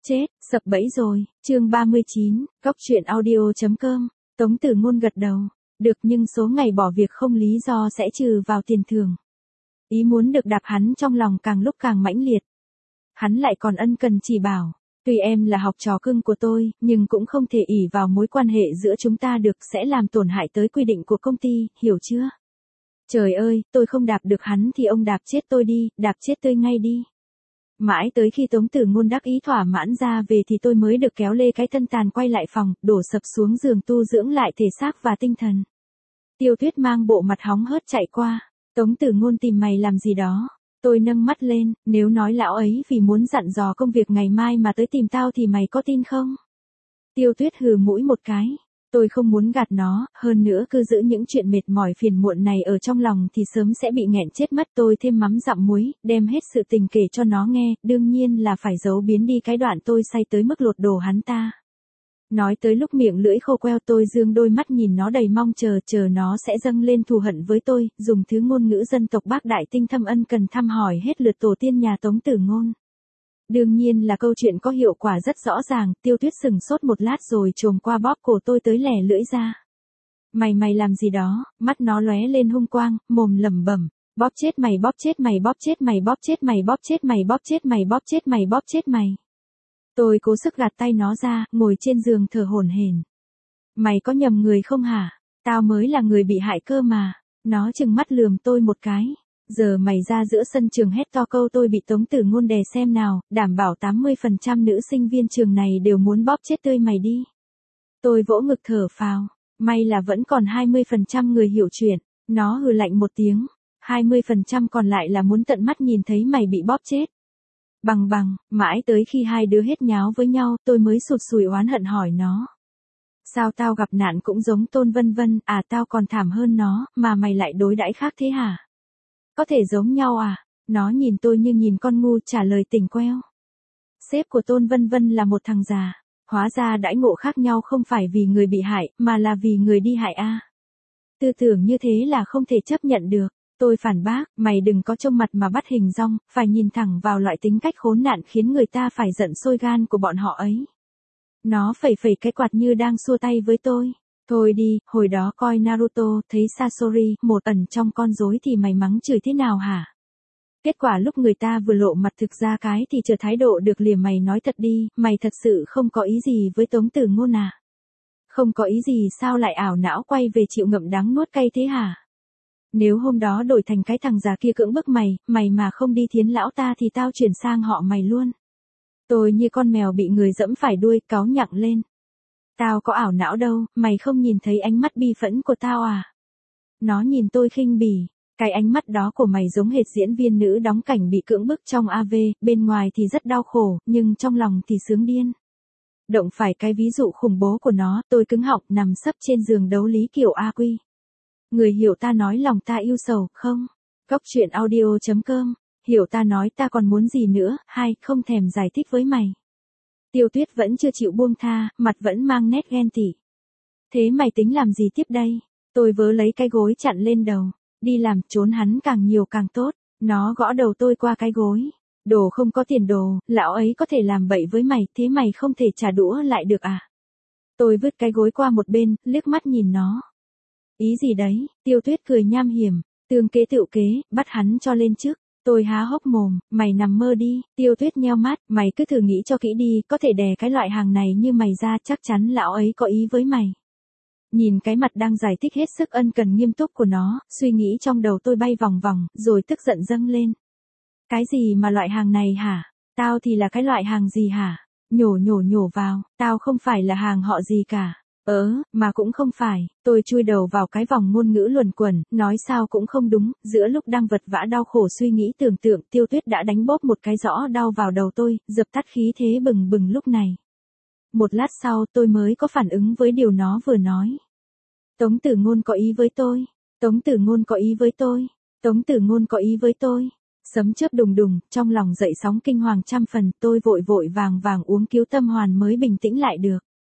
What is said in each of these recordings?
Chết, sập bẫy rồi, chương 39, Cóc truyện audio.com, Tống Tử Ngôn gật đầu, được nhưng số ngày bỏ việc không lý do sẽ trừ vào tiền thưởng. Ý muốn được đạp hắn trong lòng càng lúc càng mãnh liệt. Hắn lại còn ân cần chỉ bảo, tuy em là học trò cưng của tôi, nhưng cũng không thể ỷ vào mối quan hệ giữa chúng ta được sẽ làm tổn hại tới quy định của công ty, hiểu chưa? Trời ơi, tôi không đạp được hắn thì ông đạp chết tôi đi, đạp chết tôi ngay đi. Mãi tới khi Tống Tử Ngôn đắc ý thỏa mãn ra về thì tôi mới được kéo lê cái thân tàn quay lại phòng, đổ sập xuống giường tu dưỡng lại thể xác và tinh thần. Tiêu Tuyết mang bộ mặt hóng hớt chạy qua, Tống Tử Ngôn tìm mày làm gì đó. Tôi nâng mắt lên, nếu nói lão ấy vì muốn dặn dò công việc ngày mai mà tới tìm tao thì mày có tin không? Tiêu Tuyết hừ mũi một cái. Tôi không muốn gạt nó, hơn nữa cứ giữ những chuyện mệt mỏi phiền muộn này ở trong lòng thì sớm sẽ bị nghẹn chết mất. Tôi thêm mắm dặm muối, đem hết sự tình kể cho nó nghe, đương nhiên là phải giấu biến đi cái đoạn tôi say tới mức lột đồ hắn ta. Nói tới lúc miệng lưỡi khô queo tôi dương đôi mắt nhìn nó đầy mong chờ nó sẽ dâng lên thù hận với tôi, dùng thứ ngôn ngữ dân tộc Bác Đại Tinh thâm ân cần thăm hỏi hết lượt tổ tiên nhà Tống Tử Ngôn. Đương nhiên là câu chuyện có hiệu quả rất rõ ràng, Tiêu Tuyết sừng sốt một lát rồi chồm qua bóp cổ tôi tới lẻ lưỡi ra. Mày làm gì đó, mắt nó lóe lên hung quang, mồm lẩm bẩm, bóp chết mày, bóp chết mày, bóp chết mày, bóp chết mày, bóp chết mày, bóp chết mày, bóp chết mày, bóp chết mày. Tôi cố sức gạt tay nó ra, ngồi trên giường thở hổn hển. Mày có nhầm người không hả? Tao mới là người bị hại cơ mà. Nó trừng mắt lườm tôi một cái. Giờ mày ra giữa sân trường hét to câu tôi bị Tống Tử Ngôn đè xem nào, đảm bảo 80% nữ sinh viên trường này đều muốn bóp chết tươi mày đi. Tôi vỗ ngực thở phào, may là vẫn còn 20% người hiểu chuyện. Nó hừ lạnh một tiếng, 20% còn lại là muốn tận mắt nhìn thấy mày bị bóp chết. Bằng, mãi tới khi hai đứa hết nháo với nhau, tôi mới sụt sùi oán hận hỏi nó. Sao tao gặp nạn cũng giống Tôn Vân Vân, à tao còn thảm hơn nó, mà mày lại đối đãi khác thế hả? Có thể giống nhau à? Nó nhìn tôi như nhìn con ngu trả lời tỉnh queo. Sếp của Tôn Vân Vân là một thằng già, hóa ra đãi ngộ khác nhau không phải vì người bị hại, mà là vì người đi hại a. Tư tưởng như thế là không thể chấp nhận được. Tôi phản bác, mày đừng có trông mặt mà bắt hình dong, phải nhìn thẳng vào loại tính cách khốn nạn khiến người ta phải giận sôi gan của bọn họ ấy. Nó phẩy cái quạt như đang xua tay với tôi. Thôi đi, hồi đó coi Naruto, thấy Sasori, một ẩn trong con rối thì mày mắng chửi thế nào hả? Kết quả lúc người ta vừa lộ mặt thực ra cái thì chờ thái độ được liền mày nói thật đi, mày thật sự không có ý gì với Tống Tử Ngôn à? Không có ý gì sao lại ảo não quay về chịu ngậm đắng nuốt cay thế hả? Nếu hôm đó đổi thành cái thằng già kia cưỡng bức mày mà không đi thiến lão ta thì tao chuyển sang họ mày luôn. Tôi như con mèo bị người dẫm phải đuôi, cáu nhặng lên. Tao có ảo não đâu, mày không nhìn thấy ánh mắt bi phẫn của tao à? Nó nhìn tôi khinh bỉ, cái ánh mắt đó của mày giống hệt diễn viên nữ đóng cảnh bị cưỡng bức trong AV, bên ngoài thì rất đau khổ, nhưng trong lòng thì sướng điên. Động phải cái ví dụ khủng bố của nó, tôi cứng họng nằm sấp trên giường đấu lý kiểu A Quy. Người hiểu ta nói lòng ta yêu sầu, không? Cóc truyện audio.com, hiểu ta nói ta còn muốn gì nữa, hay không thèm giải thích với mày. Tiêu Tuyết vẫn chưa chịu buông tha, mặt vẫn mang nét ghen tị. Thế mày tính làm gì tiếp đây? Tôi vớ lấy cái gối chặn lên đầu, đi làm, trốn hắn càng nhiều càng tốt. Nó gõ đầu tôi qua cái gối. Đồ không có tiền đồ, lão ấy có thể làm bậy với mày, thế mày không thể trả đũa lại được à? Tôi vứt cái gối qua một bên, liếc mắt nhìn nó. Ý gì đấy? Tiêu Tuyết cười nham hiểm, tương kế tựu kế, bắt hắn cho lên trước. Tôi há hốc mồm, mày nằm mơ đi. Tiêu Tuyết nheo mắt, mày cứ thử nghĩ cho kỹ đi, có thể đè cái loại hàng này như mày ra, chắc chắn lão ấy có ý với mày. Nhìn cái mặt đang giải thích hết sức ân cần nghiêm túc của nó, suy nghĩ trong đầu tôi bay vòng vòng, rồi tức giận dâng lên. Cái gì mà loại hàng này hả? Tao thì là cái loại hàng gì hả? Nhổ vào, tao không phải là hàng họ gì cả. Mà cũng không phải, tôi chui đầu vào cái vòng ngôn ngữ luẩn quẩn, nói sao cũng không đúng, giữa lúc đang vật vã đau khổ suy nghĩ tưởng tượng, Tiêu Tuyết đã đánh bóp một cái rõ đau vào đầu tôi, dập tắt khí thế bừng lúc này. Một lát sau tôi mới có phản ứng với điều nó vừa nói. Tống Tử Ngôn có ý với tôi, Tống Tử Ngôn có ý với tôi, Tống Tử Ngôn có ý với tôi. Sấm chớp đùng, trong lòng dậy sóng kinh hoàng trăm phần, tôi vội vàng uống cứu tâm hoàn mới bình tĩnh lại được.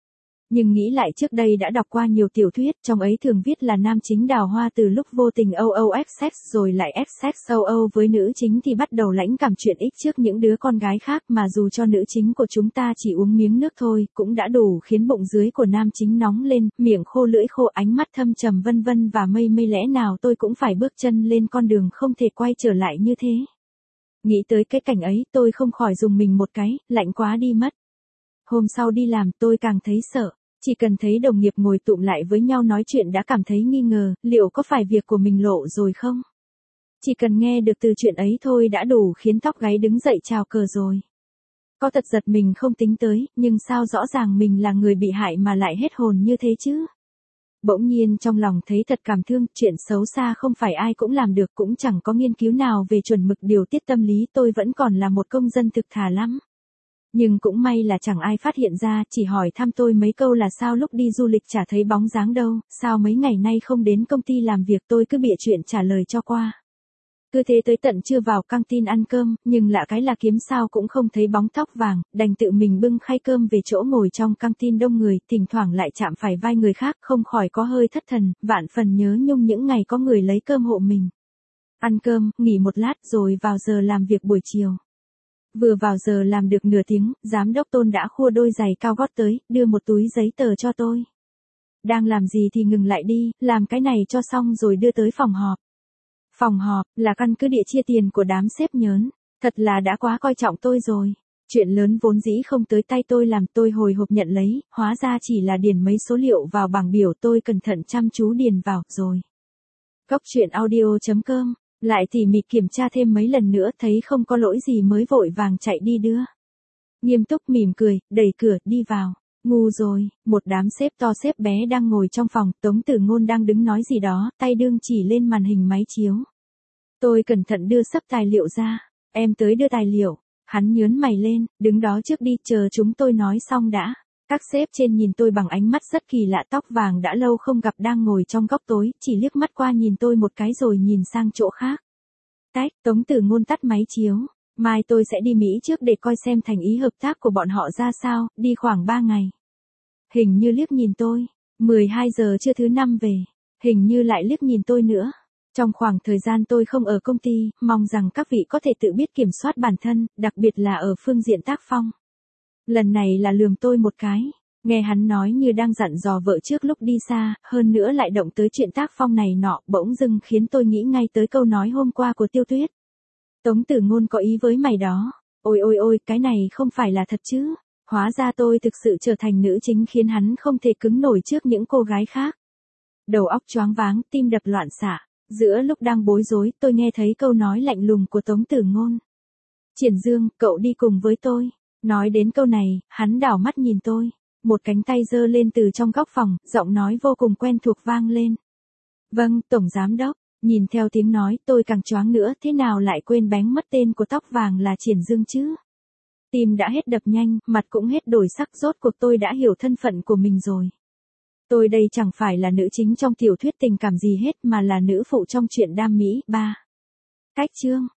Nhưng nghĩ lại trước đây đã đọc qua nhiều tiểu thuyết, trong ấy thường viết là nam chính đào hoa từ lúc vô tình sex rồi lại sex với nữ chính thì bắt đầu lãnh cảm chuyện ích trước những đứa con gái khác, mà dù cho nữ chính của chúng ta chỉ uống miếng nước thôi, cũng đã đủ khiến bụng dưới của nam chính nóng lên, miệng khô lưỡi khô, ánh mắt thâm trầm vân vân và mây mây, lẽ nào tôi cũng phải bước chân lên con đường không thể quay trở lại như thế. Nghĩ tới cái cảnh ấy, tôi không khỏi dùng mình một cái, lạnh quá đi mất. Hôm sau đi làm tôi càng thấy sợ. Chỉ cần thấy đồng nghiệp ngồi tụm lại với nhau nói chuyện đã cảm thấy nghi ngờ, liệu có phải việc của mình lộ rồi không? Chỉ cần nghe được từ chuyện ấy thôi đã đủ khiến tóc gáy đứng dậy chào cờ rồi. Có thật giật mình không tính tới, nhưng sao rõ ràng mình là người bị hại mà lại hết hồn như thế chứ? Bỗng nhiên trong lòng thấy thật cảm thương, chuyện xấu xa không phải ai cũng làm được, cũng chẳng có nghiên cứu nào về chuẩn mực điều tiết tâm lý, tôi vẫn còn là một công dân thực thà lắm. Nhưng cũng may là chẳng ai phát hiện ra, chỉ hỏi thăm tôi mấy câu là sao lúc đi du lịch chả thấy bóng dáng đâu, sao mấy ngày nay không đến công ty làm việc, tôi cứ bịa chuyện trả lời cho qua. Cứ thế tới tận trưa vào căng tin ăn cơm, nhưng lạ cái là kiếm sao cũng không thấy bóng tóc vàng, đành tự mình bưng khay cơm về chỗ ngồi trong căng tin đông người, thỉnh thoảng lại chạm phải vai người khác, không khỏi có hơi thất thần, vạn phần nhớ nhung những ngày có người lấy cơm hộ mình. Ăn cơm, nghỉ một lát rồi vào giờ làm việc buổi chiều. Vừa vào giờ làm được nửa tiếng, giám đốc Tôn đã khua đôi giày cao gót tới, đưa một túi giấy tờ cho tôi. Đang làm gì thì ngừng lại đi, làm cái này cho xong rồi đưa tới phòng họp. Phòng họp là căn cứ địa chia tiền của đám sếp nhớn, thật là đã quá coi trọng tôi rồi. Chuyện lớn vốn dĩ không tới tay tôi làm, tôi hồi hộp nhận lấy, hóa ra chỉ là điền mấy số liệu vào bảng biểu, tôi cẩn thận chăm chú điền vào rồi. Góc truyện audio.com. Lại tỉ mỉ kiểm tra thêm mấy lần nữa, thấy không có lỗi gì mới vội vàng chạy đi đưa. Nghiêm túc mỉm cười, đẩy cửa, đi vào. Ngu rồi, một đám sếp to sếp bé đang ngồi trong phòng, Tống Tử Ngôn đang đứng nói gì đó, tay đương chỉ lên màn hình máy chiếu. Tôi cẩn thận đưa sấp tài liệu ra. Em tới đưa tài liệu. Hắn nhớn mày lên, đứng đó trước đi, chờ chúng tôi nói xong đã. Các sếp trên nhìn tôi bằng ánh mắt rất kỳ lạ, tóc vàng đã lâu không gặp đang ngồi trong góc tối, chỉ liếc mắt qua nhìn tôi một cái rồi nhìn sang chỗ khác. Tách, Tống Tử Ngôn tắt máy chiếu. Mai tôi sẽ đi Mỹ trước để coi xem thành ý hợp tác của bọn họ ra sao, đi khoảng 3 ngày. Hình như liếc nhìn tôi. 12 giờ trưa thứ 5 về. Hình như lại liếc nhìn tôi nữa. Trong khoảng thời gian tôi không ở công ty, mong rằng các vị có thể tự biết kiểm soát bản thân, đặc biệt là ở phương diện tác phong. Lần này là lườm tôi một cái. Nghe hắn nói như đang dặn dò vợ trước lúc đi xa, hơn nữa lại động tới chuyện tác phong này nọ, bỗng dưng khiến tôi nghĩ ngay tới câu nói hôm qua của Tiêu Tuyết. Tống Tử Ngôn có ý với mày đó. Ôi ôi ôi, cái này không phải là thật chứ. Hóa ra tôi thực sự trở thành nữ chính khiến hắn không thể cứng nổi trước những cô gái khác. Đầu óc choáng váng, tim đập loạn xạ. Giữa lúc đang bối rối, tôi nghe thấy câu nói lạnh lùng của Tống Tử Ngôn. Triển Dương, cậu đi cùng với tôi. Nói đến câu này, hắn đảo mắt nhìn tôi. Một cánh tay giơ lên từ trong góc phòng, giọng nói vô cùng quen thuộc vang lên. Vâng, Tổng Giám Đốc. Nhìn theo tiếng nói, tôi càng choáng nữa, thế nào lại quên bén mất tên của tóc vàng là Triển Dương chứ? Tim đã hết đập nhanh, mặt cũng hết đổi sắc, rốt cuộc tôi đã hiểu thân phận của mình rồi. Tôi đây chẳng phải là nữ chính trong tiểu thuyết tình cảm gì hết mà là nữ phụ trong chuyện đam mỹ. 3. Cách chương.